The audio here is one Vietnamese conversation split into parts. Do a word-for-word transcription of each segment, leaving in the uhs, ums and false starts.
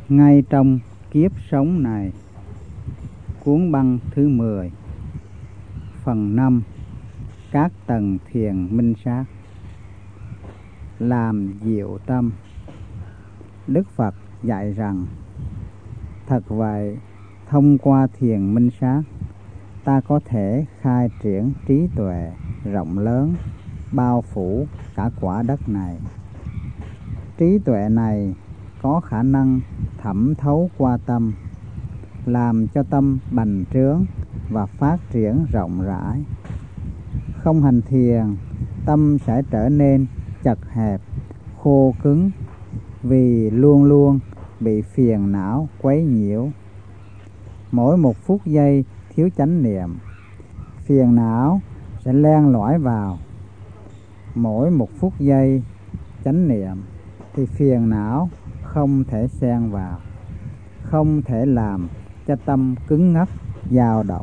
Ngay trong kiếp sống này. Cuốn băng thứ mười. Phần năm. Các tầng thiền minh sát. Làm diệu tâm. Đức Phật dạy rằng, thật vậy, thông qua thiền minh sát, ta có thể khai triển trí tuệ rộng lớn, bao phủ cả quả đất này. Trí tuệ này có khả năng thẩm thấu qua tâm, làm cho tâm bành trướng và phát triển rộng rãi. Không hành thiền, tâm sẽ trở nên chật hẹp, khô cứng, vì luôn luôn bị phiền não quấy nhiễu. Mỗi một phút giây thiếu chánh niệm, phiền não sẽ len lỏi vào. Mỗi một phút giây chánh niệm thì phiền não không thể xen vào, không thể làm cho tâm cứng ngắc, dao động.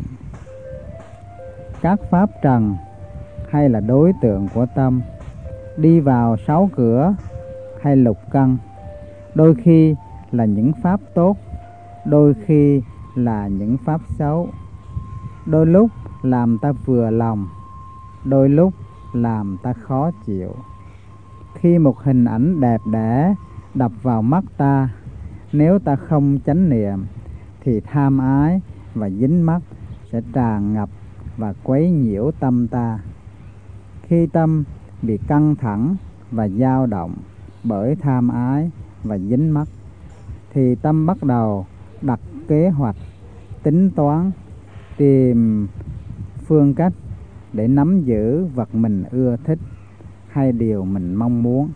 Các pháp trần hay là đối tượng của tâm đi vào sáu cửa hay lục căn, đôi khi là những pháp tốt, đôi khi là những pháp xấu, đôi lúc làm ta vừa lòng, đôi lúc làm ta khó chịu. Khi một hình ảnh đẹp đẽ đập vào mắt ta, nếu ta không chánh niệm thì tham ái và dính mắc sẽ tràn ngập và quấy nhiễu tâm ta. Khi tâm bị căng thẳng và dao động bởi tham ái và dính mắc, thì tâm bắt đầu đặt kế hoạch, tính toán, tìm phương cách để nắm giữ vật mình ưa thích hay điều mình mong muốn.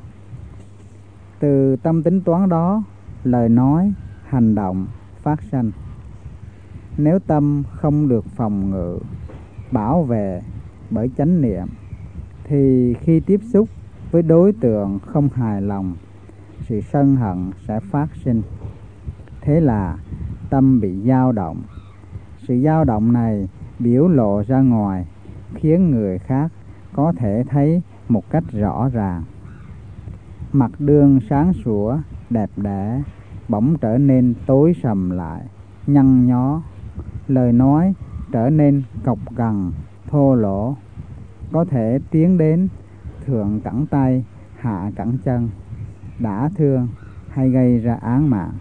Từ tâm tính toán đó, lời nói, hành động phát sinh. Nếu tâm không được phòng ngự, bảo vệ bởi chánh niệm, thì khi tiếp xúc với đối tượng không hài lòng, sự sân hận sẽ phát sinh. Thế là tâm bị dao động. Sự dao động này biểu lộ ra ngoài, khiến người khác có thể thấy một cách rõ ràng. Mặt đường sáng sủa, đẹp đẽ, bỗng trở nên tối sầm lại, nhăn nhó. Lời nói trở nên cộc cằn, thô lỗ, có thể tiến đến thượng cẳng tay, hạ cẳng chân, đả thương hay gây ra án mạng.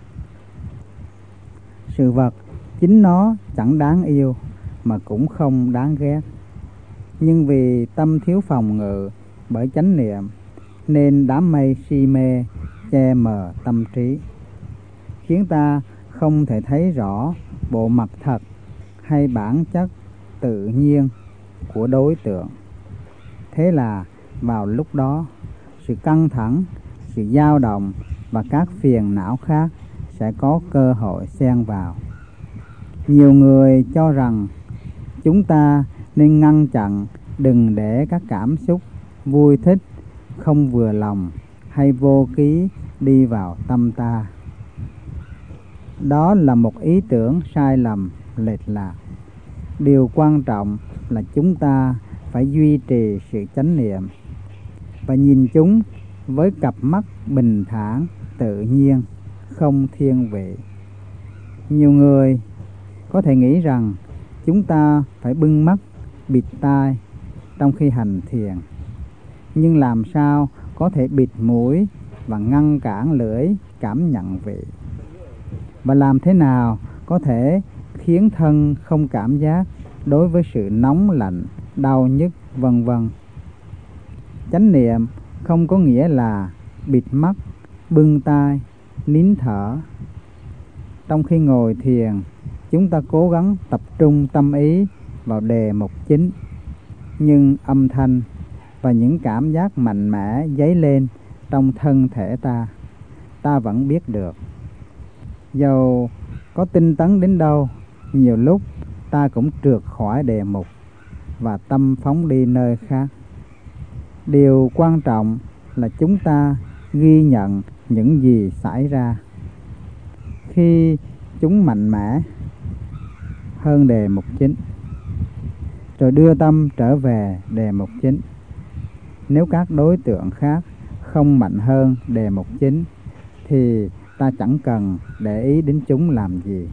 Sự vật chính nó chẳng đáng yêu mà cũng không đáng ghét, nhưng vì tâm thiếu phòng ngự bởi chánh niệm, nên đám mây si mê che mờ tâm trí, khiến ta không thể thấy rõ bộ mặt thật hay bản chất tự nhiên của đối tượng. Thế là vào lúc đó, sự căng thẳng, sự dao động và các phiền não khác sẽ có cơ hội xen vào. Nhiều người cho rằng chúng ta nên ngăn chặn, đừng để các cảm xúc vui thích, không vừa lòng hay vô ký đi vào tâm ta. Đó là một ý tưởng sai lầm, lệch lạc. Điều quan trọng là chúng ta phải duy trì sự chánh niệm và nhìn chúng với cặp mắt bình thản, tự nhiên, không thiên vị. Nhiều người có thể nghĩ rằng chúng ta phải bưng mắt, bịt tai trong khi hành thiền. Nhưng làm sao có thể bịt mũi và ngăn cản lưỡi cảm nhận vị? Và làm thế nào có thể khiến thân không cảm giác đối với sự nóng lạnh, đau nhức, vân vân? Chánh niệm không có nghĩa là bịt mắt, bưng tai, nín thở. Trong khi ngồi thiền, chúng ta cố gắng tập trung tâm ý vào đề mục chính, nhưng âm thanh và những cảm giác mạnh mẽ dấy lên trong thân thể ta, ta vẫn biết được. Dầu có tinh tấn đến đâu, nhiều lúc ta cũng trượt khỏi đề mục và tâm phóng đi nơi khác. Điều quan trọng là chúng ta ghi nhận những gì xảy ra. Khi chúng mạnh mẽ hơn đề mục chính, rồi đưa tâm trở về đề mục chính. Nếu các đối tượng khác không mạnh hơn đề mục chính, thì ta chẳng cần để ý đến chúng làm gì.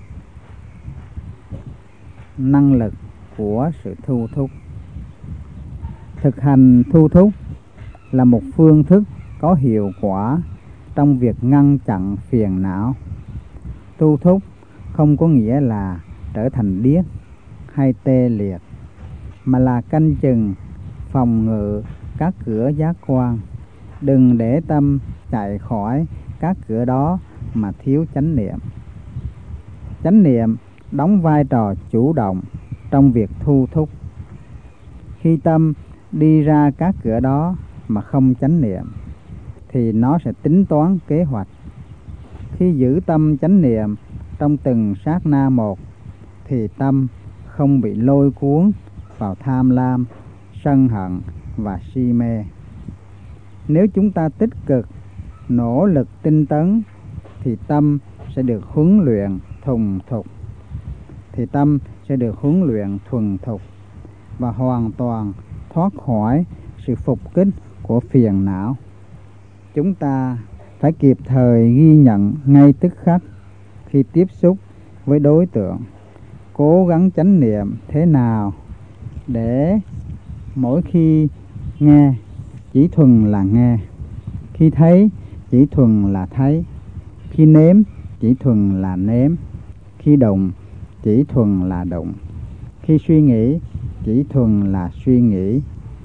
Năng lực của sự thu thúc. Thực hành thu thúc là một phương thức có hiệu quả trong việc ngăn chặn phiền não. Thu thúc không có nghĩa là trở thành điếc hay tê liệt, mà là canh chừng, phòng ngự các cửa giác quan, đừng để tâm chạy khỏi các cửa đó mà thiếu chánh niệm. Chánh niệm đóng vai trò chủ động trong việc thu thúc. Khi tâm đi ra các cửa đó mà không chánh niệm, thì nó sẽ tính toán kế hoạch. Khi giữ tâm chánh niệm trong từng sát na một, thì tâm không bị lôi cuốn vào tham lam, sân hận và si mê. Nếu chúng ta tích cực, nỗ lực tinh tấn, thì tâm sẽ được huấn luyện thuần thục. Thì tâm sẽ được huấn luyện thuần thục và hoàn toàn thoát khỏi sự phục kích của phiền não. Chúng ta phải kịp thời ghi nhận ngay tức khắc khi tiếp xúc với đối tượng, cố gắng chánh niệm thế nào để mỗi khi nghe chỉ thuần là nghe, khi thấy chỉ thuần là thấy, khi nếm chỉ thuần là nếm, khi đụng chỉ thuần là đụng, khi suy nghĩ chỉ thuần là suy nghĩ.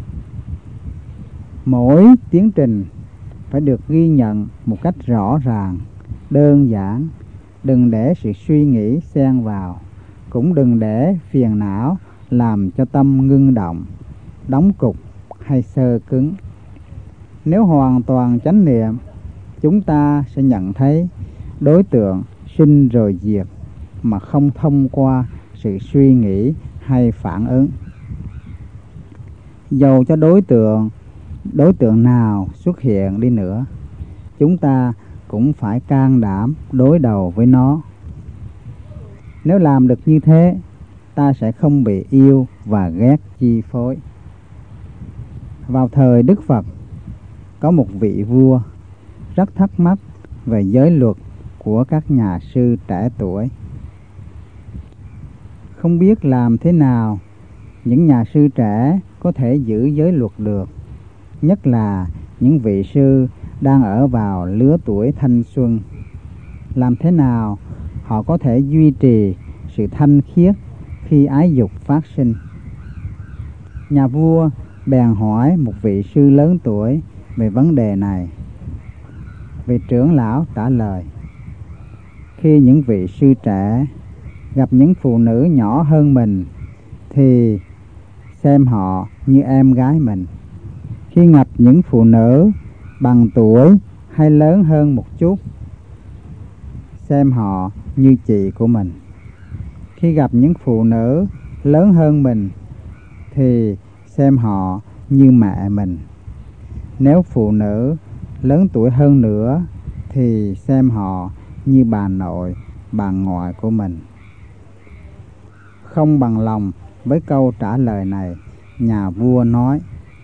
Mỗi tiến trình phải được ghi nhận một cách rõ ràng, đơn giản. Đừng để sự suy nghĩ xen vào, cũng đừng để phiền não làm cho tâm ngưng động, đóng cục hay xơ cứng. Nếu hoàn toàn chánh niệm, chúng ta sẽ nhận thấy đối tượng sinh rồi diệt mà không thông qua sự suy nghĩ hay phản ứng. Dầu cho đối tượng đối tượng nào xuất hiện đi nữa, chúng ta cũng phải can đảm đối đầu với nó. Nếu làm được như thế, ta sẽ không bị yêu và ghét chi phối. Vào thời Đức Phật, có một vị vua rất thắc mắc về giới luật của các nhà sư trẻ tuổi. Không biết làm thế nào những nhà sư trẻ có thể giữ giới luật được, nhất là những vị sư đang ở vào lứa tuổi thanh xuân. Làm thế nào họ có thể duy trì sự thanh khiết khi ái dục phát sinh? Nhà vua bèn hỏi một vị sư lớn tuổi về vấn đề này. Vị trưởng lão trả lời: khi những vị sư trẻ gặp những phụ nữ nhỏ hơn mình thì xem họ như em gái mình. Khi gặp những phụ nữ bằng tuổi hay lớn hơn một chút, xem họ như chị của mình. Khi gặp những phụ nữ lớn hơn mình thì xem họ như mẹ mình. Nếu phụ nữ lớn tuổi hơn nữa thì xem họ như bà nội, bà ngoại của mình. Không bằng lòng với câu trả lời này, nhà vua nói: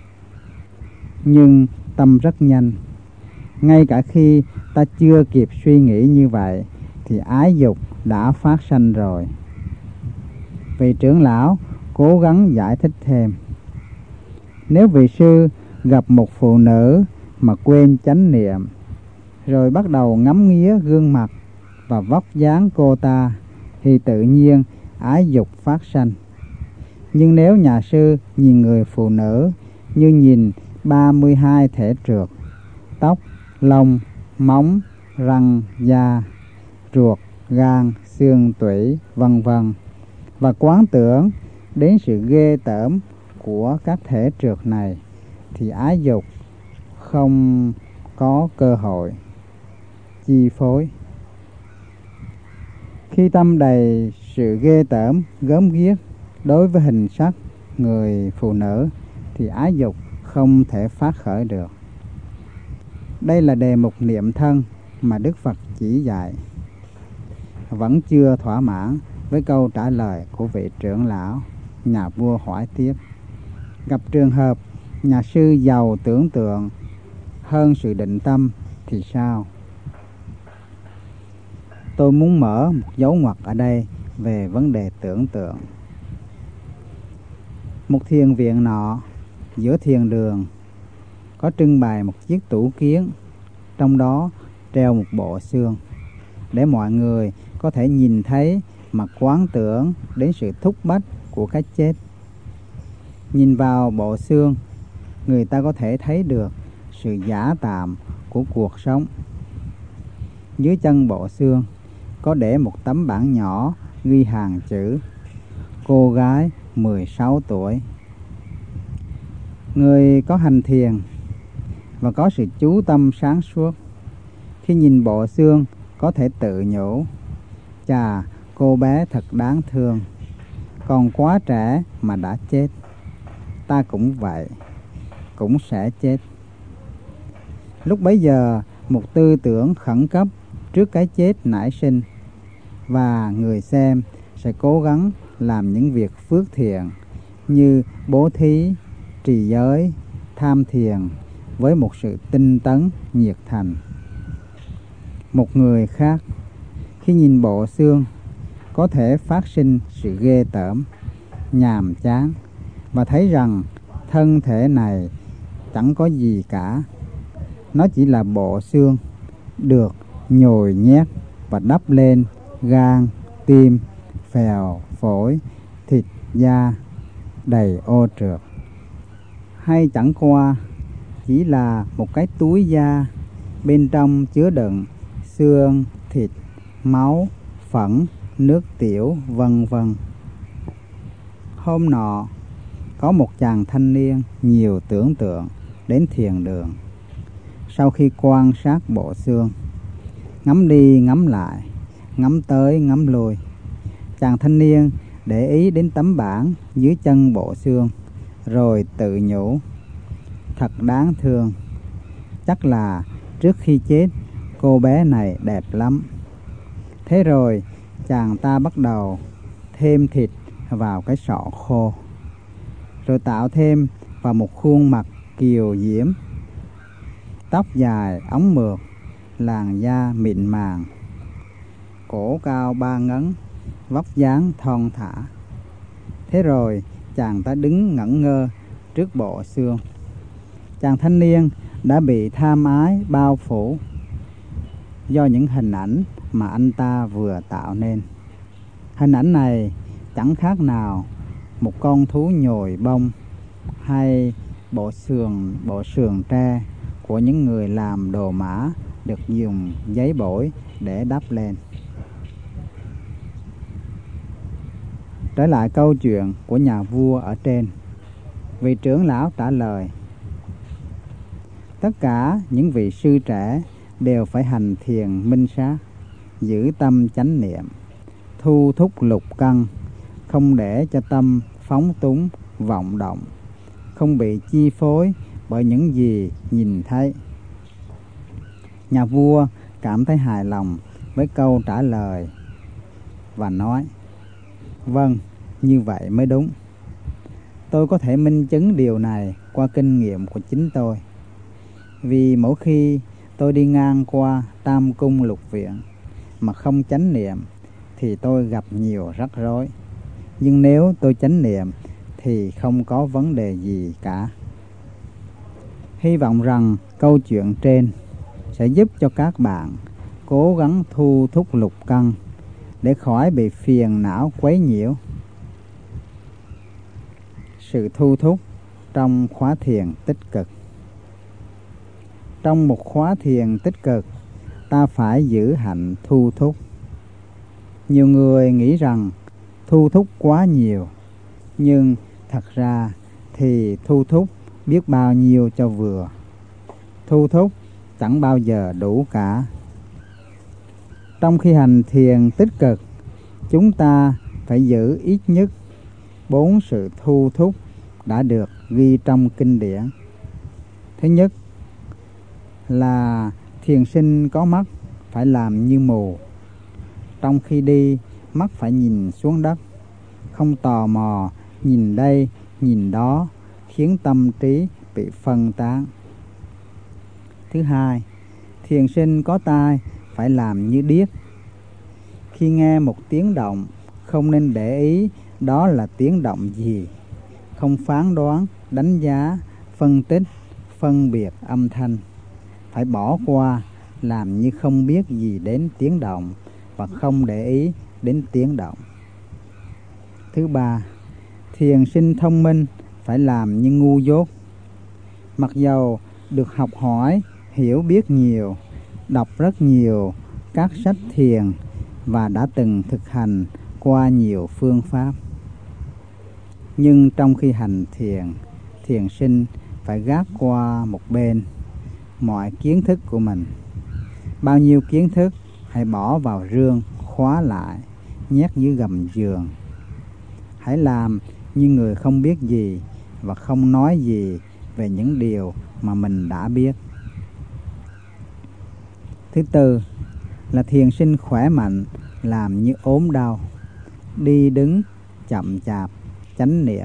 nhưng tâm rất nhanh. Ngay cả khi ta chưa kịp suy nghĩ như vậy thì ái dục đã phát sanh rồi. Vị trưởng lão cố gắng giải thích thêm: nếu vị sư gặp một phụ nữ mà quên chánh niệm, rồi bắt đầu ngắm nghía gương mặt và vóc dáng cô ta, thì tự nhiên ái dục phát sanh. Nhưng nếu nhà sư nhìn người phụ nữ như nhìn ba mươi hai thể trượt, tóc, lông, móng, răng, da, ruột, gan, xương, tủy, vân vân, và quán tưởng đến sự ghê tởm của các thể trượt này, thì ái dục không có cơ hội chi phối. Khi tâm đầy sự ghê tởm, gớm ghiếc đối với hình sắc người phụ nữ, thì ái dục không thể phát khởi được. Đây là đề mục niệm thân mà Đức Phật chỉ dạy. Vẫn chưa thỏa mãn với câu trả lời của vị trưởng lão, nhà vua hỏi tiếp: gặp trường hợp nhà sư giàu tưởng tượng hơn sự định tâm thì sao? Tôi muốn mở một dấu ngoặc ở đây về vấn đề tưởng tượng. Một thiền viện nọ, giữa thiền đường có trưng bày một chiếc tủ kiến, trong đó treo một bộ xương, để mọi người có thể nhìn thấy mà quán tưởng đến sự thúc bách của cái chết. Nhìn vào bộ xương, người ta có thể thấy được sự giả tạm của cuộc sống. Dưới chân bộ xương có để một tấm bảng nhỏ ghi hàng chữ: cô gái mười sáu tuổi. Người có hành thiền và có sự chú tâm sáng suốt, khi nhìn bộ xương có thể tự nhủ: chà, cô bé thật đáng thương, còn quá trẻ mà đã chết. Ta cũng vậy, cũng sẽ chết. Lúc bấy giờ, một tư tưởng khẩn cấp trước cái chết nảy sinh, và người xem sẽ cố gắng làm những việc phước thiện như bố thí, trì giới, tham thiền với một sự tinh tấn, nhiệt thành. Một người khác, khi nhìn bộ xương, có thể phát sinh sự ghê tởm, nhàm chán và thấy rằng thân thể này chẳng có gì cả. Nó chỉ là bộ xương được nhồi nhét và đắp lên gan, tim, phèo, phổi, thịt, da đầy ô trượt. Hay chẳng qua chỉ là một cái túi da, bên trong chứa đựng xương, thịt, máu, phẫn, nước tiểu, vân vân. Hôm nọ, có một chàng thanh niên nhiều tưởng tượng đến thiền đường. Sau khi quan sát bộ xương, ngắm đi ngắm lại, ngắm tới ngắm lui, chàng thanh niên để ý đến tấm bảng dưới chân bộ xương, rồi tự nhủ: thật đáng thương, chắc là trước khi chết cô bé này đẹp lắm. Thế rồi chàng ta bắt đầu thêm thịt vào cái sọ khô, rồi tạo thêm vào một khuôn mặt kiều diễm, tóc dài óng mượt, làn da mịn màng, cổ cao ba ngấn, vóc dáng thon thả. Thế rồi chàng ta đứng ngẩn ngơ trước bộ xương. Chàng thanh niên đã bị tham ái bao phủ do những hình ảnh mà anh ta vừa tạo nên. Hình ảnh này chẳng khác nào một con thú nhồi bông hay bộ sườn bộ sườn tre của những người làm đồ mã được dùng giấy bổi để đắp lên. Trở lại câu chuyện của nhà vua ở trên, vị trưởng lão trả lời: tất cả những vị sư trẻ đều phải hành thiền minh sát, giữ tâm chánh niệm, thu thúc lục căn, không để cho tâm phóng túng vọng động, không bị chi phối bởi những gì nhìn thấy. Nhà vua cảm thấy hài lòng với câu trả lời và nói: vâng, như vậy mới đúng. Tôi có thể minh chứng điều này qua kinh nghiệm của chính tôi. Vì mỗi khi tôi đi ngang qua Tam Cung Lục Viện mà không chánh niệm thì tôi gặp nhiều rắc rối. Nhưng nếu tôi chánh niệm thì không có vấn đề gì cả. Hy vọng rằng câu chuyện trên sẽ giúp cho các bạn cố gắng thu thúc lục căn để khỏi bị phiền não quấy nhiễu. Sự thu thúc trong khóa thiền tích cực. Trong một khóa thiền tích cực, ta phải giữ hạnh thu thúc. Nhiều người nghĩ rằng thu thúc quá nhiều, nhưng thật ra thì thu thúc biết bao nhiêu cho vừa. Thu thúc chẳng bao giờ đủ cả. Trong khi hành thiền tích cực, chúng ta phải giữ ít nhất bốn sự thu thúc đã được ghi trong kinh điển. Thứ nhất là thiền sinh có mắt phải làm như mù. Trong khi đi, mắt phải nhìn xuống đất, không tò mò nhìn đây nhìn đó, khiến tâm trí bị phân tán. Thứ hai, thiền sinh có tai phải làm như điếc. Khi nghe một tiếng động, không nên để ý đó là tiếng động gì, không phán đoán, đánh giá, phân tích, phân biệt âm thanh. Phải bỏ qua, làm như không biết gì đến tiếng động và không để ý đến tiếng động. Thứ ba, thiền sinh thông minh phải làm như ngu dốt. Mặc dầu được học hỏi, hiểu biết nhiều, đọc rất nhiều các sách thiền và đã từng thực hành qua nhiều phương pháp, nhưng trong khi hành thiền, thiền sinh phải gác qua một bên mọi kiến thức của mình. Bao nhiêu kiến thức hãy bỏ vào rương, khóa lại, nhét dưới gầm giường. Hãy làm như người không biết gì và không nói gì về những điều mà mình đã biết. Thứ tư là thiền sinh khỏe mạnh làm như ốm đau, đi đứng chậm chạp, chánh niệm.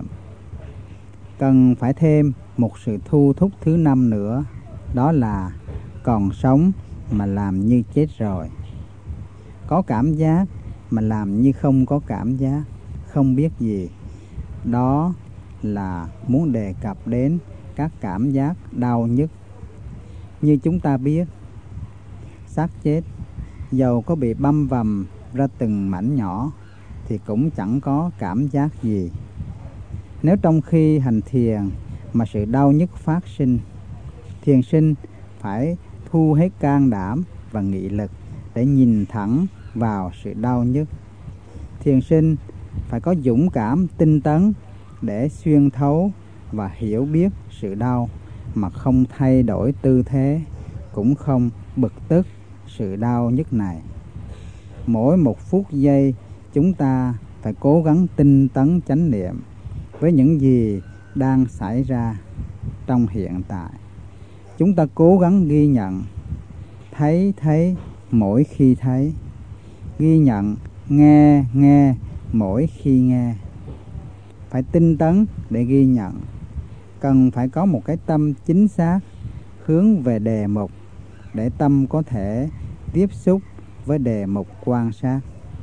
Cần phải thêm một sự thu thúc thứ năm nữa, đó là còn sống mà làm như chết rồi, có cảm giác mà làm như không có cảm giác, không biết gì. Đó là muốn đề cập đến các cảm giác đau nhức. Như chúng ta biết, xác chết dầu có bị băm vằm ra từng mảnh nhỏ thì cũng chẳng có cảm giác gì. Nếu trong khi hành thiền mà sự đau nhức phát sinh, thiền sinh phải thu hết can đảm và nghị lực để nhìn thẳng vào sự đau nhức. Thiền sinh phải có dũng cảm tinh tấn để xuyên thấu và hiểu biết sự đau mà không thay đổi tư thế, cũng không bực tức sự đau nhức này. Mỗi một phút giây chúng ta phải cố gắng tinh tấn chánh niệm với những gì đang xảy ra trong hiện tại. Chúng ta cố gắng ghi nhận, thấy thấy mỗi khi thấy, ghi nhận, nghe nghe mỗi khi nghe. Phải tinh tấn để ghi nhận. Cần phải có một cái tâm chính xác hướng về đề mục để tâm có thể tiếp xúc với đề mục quan sát.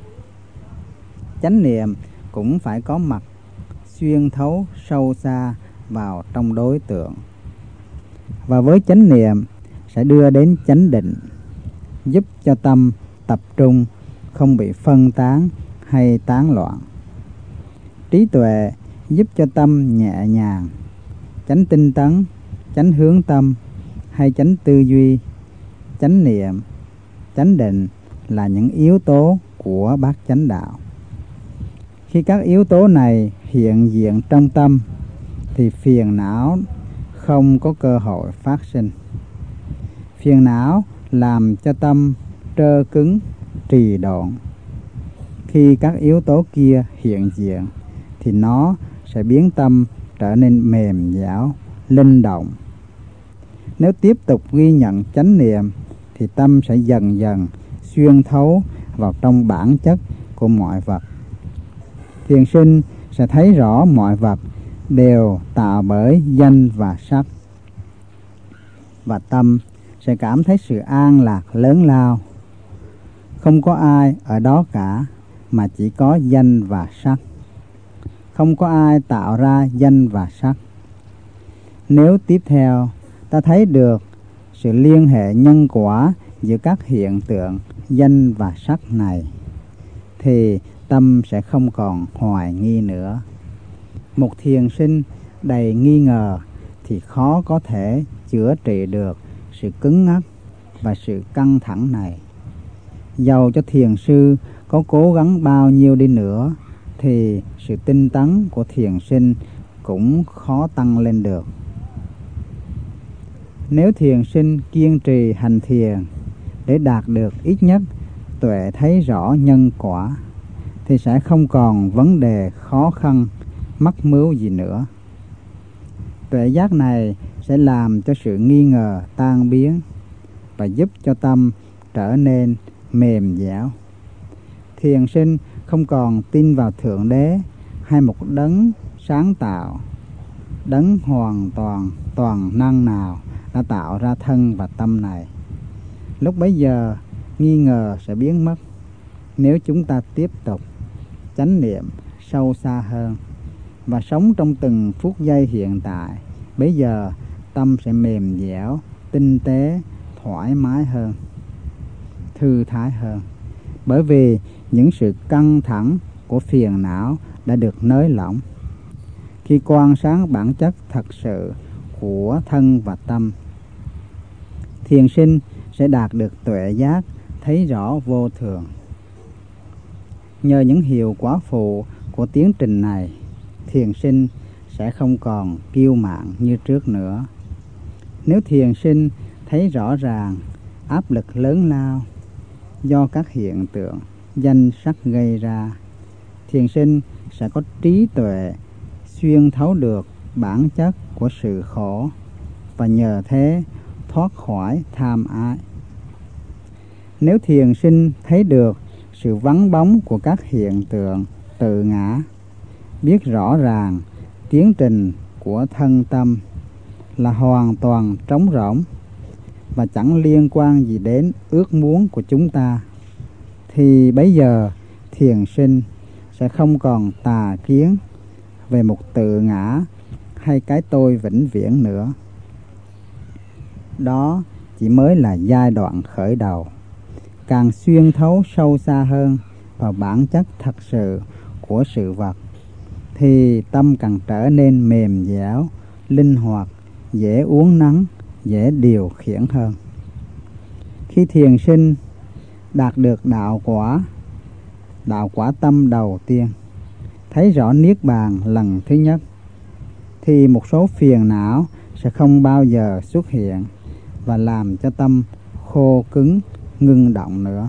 Chánh niệm cũng phải có mặt xuyên thấu sâu xa vào trong đối tượng. Và với chánh niệm sẽ đưa đến chánh định, giúp cho tâm tập trung, không bị phân tán hay tán loạn. Trí tuệ giúp cho tâm nhẹ nhàng. Chánh tinh tấn, chánh hướng tâm hay chánh tư duy, chánh niệm, chánh định là những yếu tố của bát chánh đạo. Khi các yếu tố này hiện diện trong tâm thì phiền não không có cơ hội phát sinh. Phiền não làm cho tâm trơ cứng, trì độn. Khi các yếu tố kia hiện diện thì nó sẽ biến tâm trở nên mềm dẻo, linh động. Nếu tiếp tục ghi nhận chánh niệm thì tâm sẽ dần dần xuyên thấu vào trong bản chất của mọi vật. Thiền sinh sẽ thấy rõ mọi vật đều tạo bởi danh và sắc, và tâm sẽ cảm thấy sự an lạc lớn lao. Không có ai ở đó cả, mà chỉ có danh và sắc. Không có ai tạo ra danh và sắc. Nếu tiếp theo ta thấy được sự liên hệ nhân quả giữa các hiện tượng danh và sắc này, thì tâm sẽ không còn hoài nghi nữa. Một thiền sinh đầy nghi ngờ thì khó có thể chữa trị được sự cứng ngắc và sự căng thẳng này. Dầu cho thiền sư có cố gắng bao nhiêu đi nữa thì sự tinh tấn của thiền sinh cũng khó tăng lên được. Nếu thiền sinh kiên trì hành thiền để đạt được ít nhất tuệ thấy rõ nhân quả thì sẽ không còn vấn đề khó khăn, mắc mưu gì nữa. Tuệ giác này sẽ làm cho sự nghi ngờ tan biến và giúp cho tâm trở nên mềm dẻo. Thiền sinh không còn tin vào Thượng Đế hay một đấng sáng tạo, đấng hoàn toàn toàn năng nào đã tạo ra thân và tâm này. Lúc bấy giờ nghi ngờ sẽ biến mất. Nếu chúng ta tiếp tục chánh niệm sâu xa hơn và sống trong từng phút giây hiện tại, bây giờ tâm sẽ mềm dẻo, tinh tế, thoải mái hơn, thư thái hơn. Bởi vì những sự căng thẳng của phiền não đã được nới lỏng. Khi quan sát bản chất thật sự của thân và tâm, thiền sinh sẽ đạt được tuệ giác, thấy rõ vô thường. Nhờ những hiệu quả phụ của tiến trình này, thiền sinh sẽ không còn kiêu mạn như trước nữa. Nếu thiền sinh thấy rõ ràng áp lực lớn lao do các hiện tượng danh sắc gây ra, thiền sinh sẽ có trí tuệ xuyên thấu được bản chất của sự khổ và nhờ thế thoát khỏi tham ái. Nếu thiền sinh thấy được sự vắng bóng của các hiện tượng tự ngã, biết rõ ràng tiến trình của thân tâm là hoàn toàn trống rỗng và chẳng liên quan gì đến ước muốn của chúng ta, thì bấy giờ thiền sinh sẽ không còn tà kiến về một tự ngã hay cái tôi vĩnh viễn nữa. Đó chỉ mới là giai đoạn khởi đầu. Càng xuyên thấu sâu xa hơn vào bản chất thật sự của sự vật, thì tâm càng trở nên mềm dẻo, linh hoạt, dễ uốn nắn, dễ điều khiển hơn. Khi thiền sinh đạt được đạo quả, đạo quả tâm đầu tiên, thấy rõ niết bàn lần thứ nhất, thì một số phiền não sẽ không bao giờ xuất hiện và làm cho tâm khô cứng, ngưng động nữa.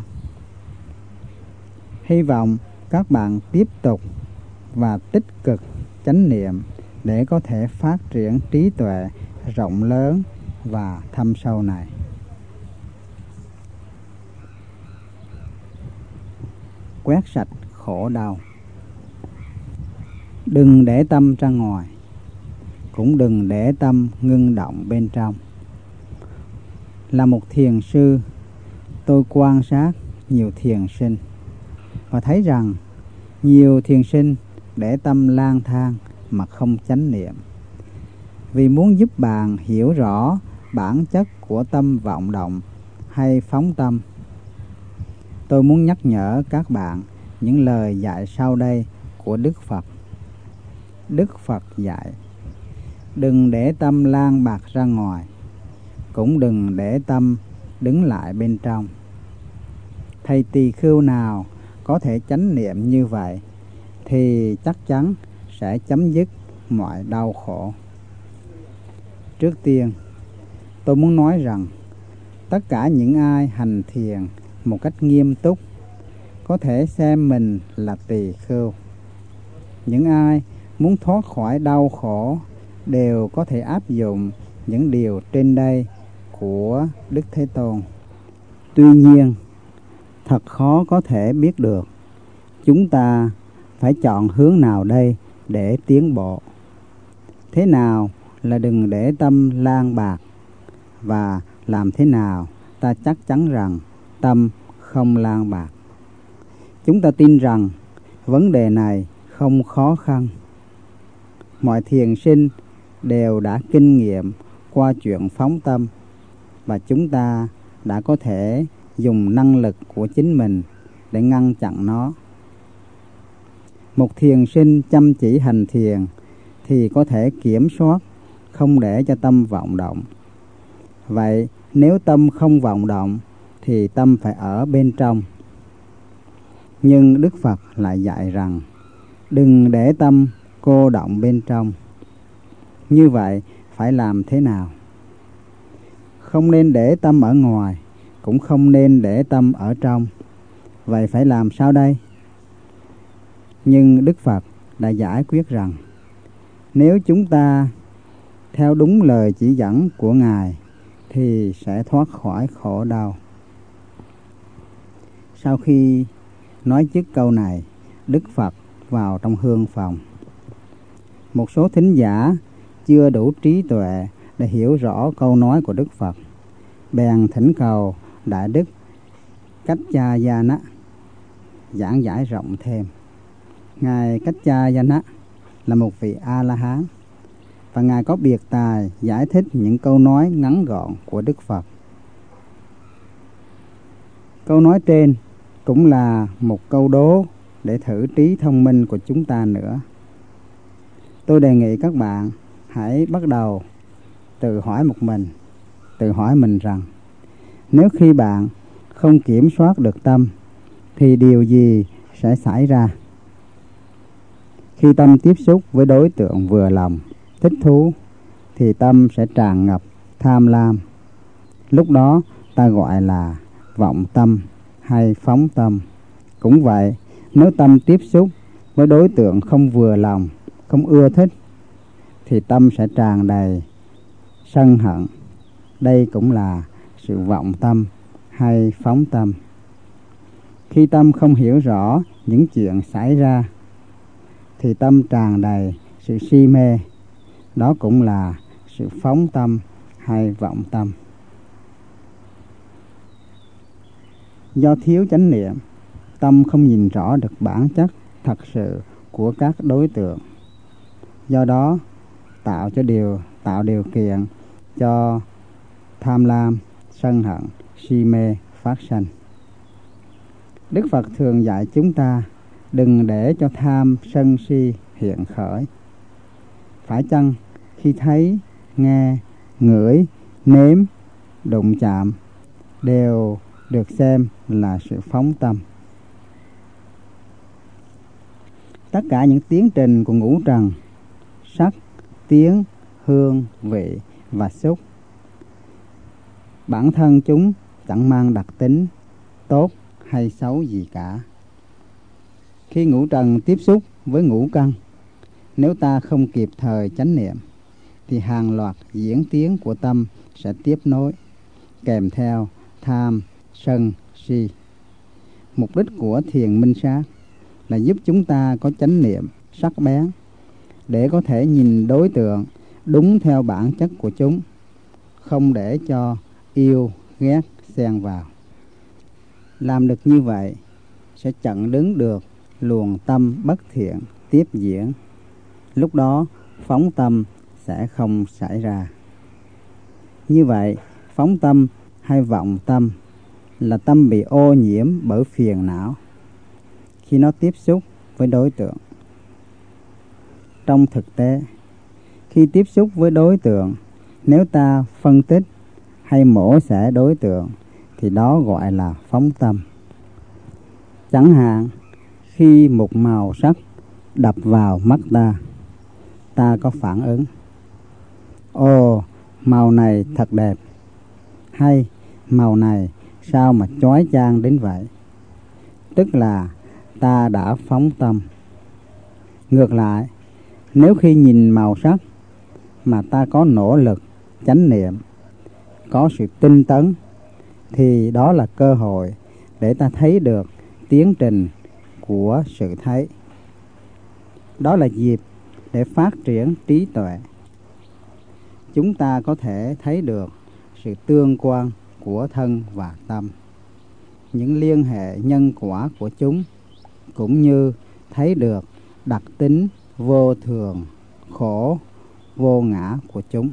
Hy vọng các bạn tiếp tục và tích cực chánh niệm để có thể phát triển trí tuệ rộng lớn và thâm sâu này. Quét sạch khổ đau. Đừng để tâm ra ngoài, cũng đừng để tâm ngưng động bên trong. Là một thiền sư, tôi quan sát nhiều thiền sinh và thấy rằng nhiều thiền sinh để tâm lang thang mà không chánh niệm. Vì muốn giúp bạn hiểu rõ bản chất của tâm vọng động hay phóng tâm, tôi muốn nhắc nhở các bạn những lời dạy sau đây của Đức Phật. Đức Phật dạy: đừng để tâm lang bạc ra ngoài, cũng đừng để tâm đứng lại bên trong. Thầy tỳ khưu nào có thể chánh niệm như vậy thì chắc chắn sẽ chấm dứt mọi đau khổ. Trước tiên, tôi muốn nói rằng tất cả những ai hành thiền một cách nghiêm túc có thể xem mình là tỳ khưu. Những ai muốn thoát khỏi đau khổ đều có thể áp dụng những điều trên đây của Đức Thế Tôn. Tuy nhiên, thật khó có thể biết được chúng ta phải chọn hướng nào đây để tiến bộ. Thế nào là đừng để tâm lang bạc, và làm thế nào ta chắc chắn rằng tâm không lang bạc? Chúng ta tin rằng vấn đề này không khó khăn. Mọi thiền sinh đều đã kinh nghiệm qua chuyện phóng tâm, và chúng ta đã có thể dùng năng lực của chính mình để ngăn chặn nó. Một thiền sinh chăm chỉ hành thiền thì có thể kiểm soát không để cho tâm vọng động. Vậy nếu tâm không vọng động thì tâm phải ở bên trong. Nhưng Đức Phật lại dạy rằng đừng để tâm cô động bên trong. Như vậy phải làm thế nào? Không nên để tâm ở ngoài, cũng không nên để tâm ở trong. Vậy phải làm sao đây? Nhưng Đức Phật đã giải quyết rằng nếu chúng ta theo đúng lời chỉ dẫn của Ngài thì sẽ thoát khỏi khổ đau. Sau khi nói dứt câu này, Đức Phật vào trong hương phòng. Một số thính giả chưa đủ trí tuệ để hiểu rõ câu nói của Đức Phật, bèn thỉnh cầu Đại Đức Cách Cha Gia Nã: giảng giải rộng thêm. Ngài Kaccayana là một vị A-la-hán, và Ngài có biệt tài giải thích những câu nói ngắn gọn của Đức Phật. Câu nói trên cũng là một câu đố để thử trí thông minh của chúng ta nữa. Tôi đề nghị các bạn hãy bắt đầu tự hỏi một mình, tự hỏi mình rằng nếu khi bạn không kiểm soát được tâm thì điều gì sẽ xảy ra? Khi tâm tiếp xúc với đối tượng vừa lòng, thích thú thì tâm sẽ tràn ngập tham lam. Lúc đó ta gọi là vọng tâm hay phóng tâm. Cũng vậy, nếu tâm tiếp xúc với đối tượng không vừa lòng, không ưa thích thì tâm sẽ tràn đầy sân hận. Đây cũng là sự vọng tâm hay phóng tâm. Khi tâm không hiểu rõ những chuyện xảy ra thì tâm tràn đầy sự si mê. Đó cũng là sự phóng tâm hay vọng tâm. Do thiếu chánh niệm, tâm không nhìn rõ được bản chất thật sự của các đối tượng. Do đó tạo cho điều tạo điều kiện cho tham lam, sân hận, si mê phát sinh. Đức Phật thường dạy chúng ta đừng để cho tham sân si hiện khởi. Phải chăng khi thấy, nghe, ngửi, nếm, đụng chạm đều được xem là sự phóng tâm? Tất cả những tiến trình của ngũ trần, sắc, tiếng, hương, vị và xúc, bản thân chúng chẳng mang đặc tính tốt hay xấu gì cả. Khi ngũ trần tiếp xúc với ngũ căn, nếu ta không kịp thời chánh niệm thì hàng loạt diễn tiến của tâm sẽ tiếp nối, kèm theo tham, sân, si. Mục đích của thiền minh sát là giúp chúng ta có chánh niệm sắc bén để có thể nhìn đối tượng đúng theo bản chất của chúng, không để cho yêu, ghét xen vào. Làm được như vậy sẽ chặn đứng được luồng tâm bất thiện tiếp diễn. Lúc đó phóng tâm sẽ không xảy ra. Như vậy, phóng tâm hay vọng tâm là tâm bị ô nhiễm bởi phiền não khi nó tiếp xúc với đối tượng. Trong thực tế, khi tiếp xúc với đối tượng, nếu ta phân tích hay mổ xẻ đối tượng thì đó gọi là phóng tâm. Chẳng hạn, khi một màu sắc đập vào mắt ta, ta có phản ứng: ồ, màu này thật đẹp, hay màu này sao mà chói chang đến vậy. Tức là ta đã phóng tâm. Ngược lại, nếu khi nhìn màu sắc mà ta có nỗ lực chánh niệm, có sự tinh tấn, thì đó là cơ hội để ta thấy được tiến trình của sự thấy. Đó là dịp để phát triển trí tuệ. Chúng ta có thể thấy được sự tương quan của thân và tâm, những liên hệ nhân quả của chúng, cũng như thấy được đặc tính vô thường, khổ, vô ngã của chúng.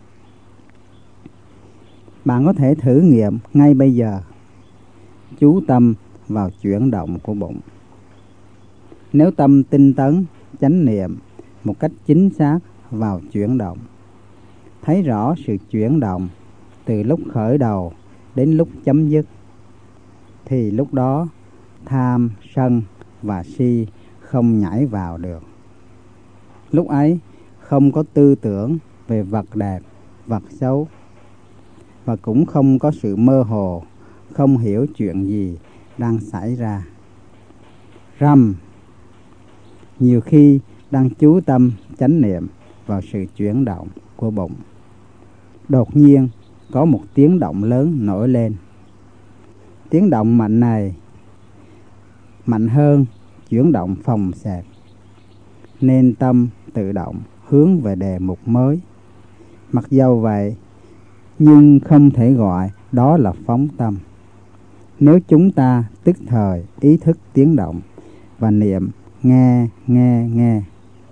Bạn có thể thử nghiệm ngay bây giờ, chú tâm vào chuyển động của bụng. Nếu tâm tinh tấn, chánh niệm một cách chính xác vào chuyển động, thấy rõ sự chuyển động từ lúc khởi đầu đến lúc chấm dứt, thì lúc đó tham, sân và si không nhảy vào được. Lúc ấy không có tư tưởng về vật đẹp, vật xấu, và cũng không có sự mơ hồ, không hiểu chuyện gì đang xảy ra. Răm, nhiều khi đang chú tâm chánh niệm vào sự chuyển động của bụng, đột nhiên có một tiếng động lớn nổi lên. Tiếng động mạnh này mạnh hơn chuyển động phòng xẹp, nên tâm tự động hướng về đề mục mới. Mặc dầu vậy, nhưng không thể gọi đó là phóng tâm. Nếu chúng ta tức thời ý thức tiếng động và niệm nghe, nghe, nghe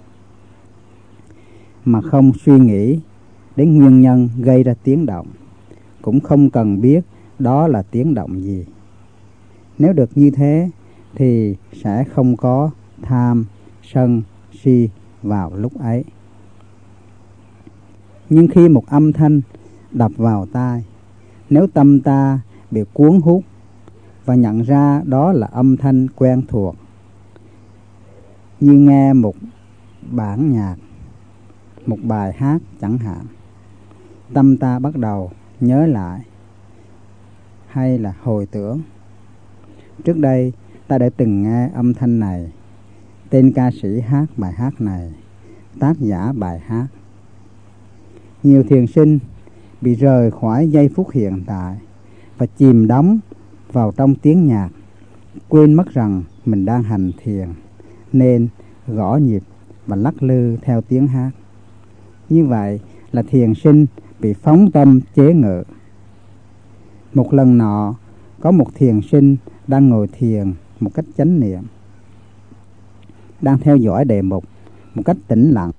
mà không suy nghĩ đến nguyên nhân gây ra tiếng động, cũng không cần biết đó là tiếng động gì. Nếu được như thế thì sẽ không có tham, sân, si vào lúc ấy. Nhưng khi một âm thanh đập vào tai, nếu tâm ta bị cuốn hút và nhận ra đó là âm thanh quen thuộc, như nghe một bản nhạc, một bài hát chẳng hạn, tâm ta bắt đầu nhớ lại hay là hồi tưởng: trước đây ta đã từng nghe âm thanh này, tên ca sĩ hát bài hát này, tác giả bài hát. Nhiều thiền sinh bị rời khỏi giây phút hiện tại và chìm đắm vào trong tiếng nhạc, quên mất rằng mình đang hành thiền, nên gõ nhịp và lắc lư theo tiếng hát. Như vậy là thiền sinh bị phóng tâm chế ngự. Một lần nọ, có một thiền sinh đang ngồi thiền một cách chánh niệm, đang theo dõi đề mục một cách tĩnh lặng.